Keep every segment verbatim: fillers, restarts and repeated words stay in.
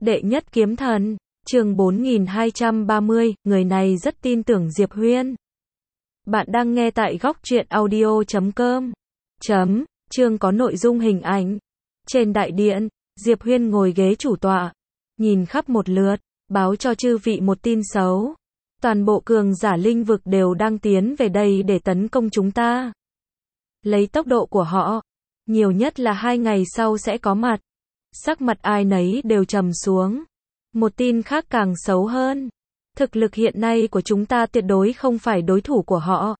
Đệ nhất kiếm thần, chương bốn nghìn hai trăm ba mươi, người này rất tin tưởng Diệp Huyên. Bạn đang nghe tại góc truyện audio chấm com. Chấm, chương có nội dung hình ảnh. Trên đại điện, Diệp Huyên ngồi ghế chủ tọa, nhìn khắp một lượt, báo cho chư vị một tin xấu. Toàn bộ cường giả linh vực đều đang tiến về đây để tấn công chúng ta. Lấy tốc độ của họ, nhiều nhất là hai ngày sau sẽ có mặt. Sắc mặt ai nấy đều trầm xuống. Một tin khác càng xấu hơn. Thực lực hiện nay của chúng ta tuyệt đối không phải đối thủ của họ.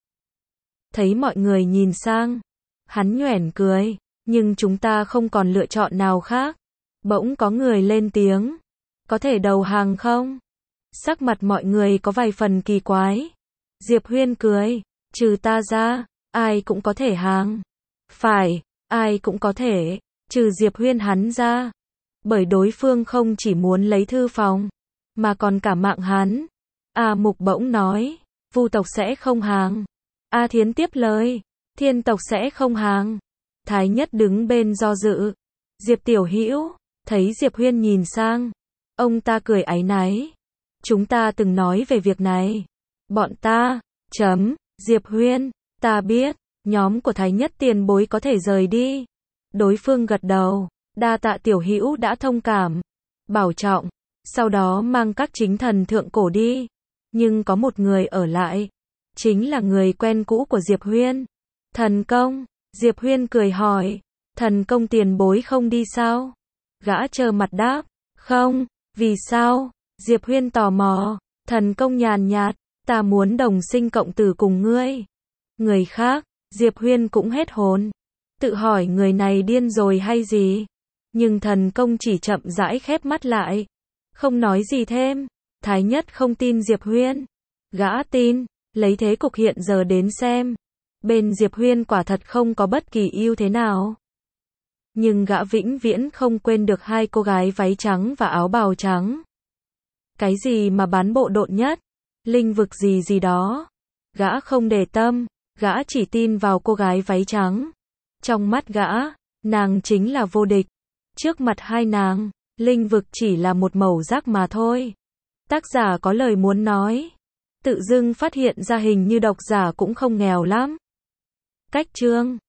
Thấy mọi người nhìn sang, hắn nhoẻn cười, nhưng chúng ta không còn lựa chọn nào khác. Bỗng có người lên tiếng, có thể đầu hàng không? Sắc mặt mọi người có vài phần kỳ quái. Diệp Huyên cười, trừ ta ra, ai cũng có thể hàng. Phải, ai cũng có thể, trừ Diệp Huyên hắn ra. Bởi đối phương không chỉ muốn lấy thư phòng, mà còn cả mạng hắn. A Mục bỗng nói, Vu tộc sẽ không hàng. A Thiến tiếp lời, Thiên tộc sẽ không hàng. Thái Nhất đứng bên do dự. Diệp Tiểu Hữu thấy Diệp Huyên nhìn sang, ông ta cười áy náy. Chúng ta từng nói về việc này. Bọn ta, chấm, Diệp Huyên, ta biết, nhóm của Thái Nhất tiền bối có thể rời đi. Đối phương gật đầu, đa tạ Tiểu Hữu đã thông cảm, bảo trọng, sau đó mang các chính thần thượng cổ đi. Nhưng có một người ở lại, chính là người quen cũ của Diệp Huyên. Thần công, Diệp Huyên cười hỏi, thần công tiền bối không đi sao? Gã trơ mặt đáp, không, vì sao? Diệp Huyên tò mò, thần công nhàn nhạt, ta muốn đồng sinh cộng tử cùng ngươi. Người khác, Diệp Huyên cũng hết hồn, tự hỏi người này điên rồi hay gì? Nhưng thần công chỉ chậm rãi khép mắt lại, không nói gì thêm. Thái Nhất không tin Diệp Huyên, gã tin, lấy thế cục hiện giờ đến xem, bên Diệp Huyên quả thật không có bất kỳ ưu thế nào. Nhưng gã vĩnh viễn không quên được hai cô gái váy trắng và áo bào trắng. Cái gì mà bán bộ độn nhất, linh vực gì gì đó, gã không để tâm, gã chỉ tin vào cô gái váy trắng. Trong mắt gã, nàng chính là vô địch. Trước mặt hai nàng, linh vực chỉ là một mẩu rác mà thôi. Tác giả có lời muốn nói, tự dưng phát hiện ra hình như độc giả cũng không nghèo lắm. Cách chương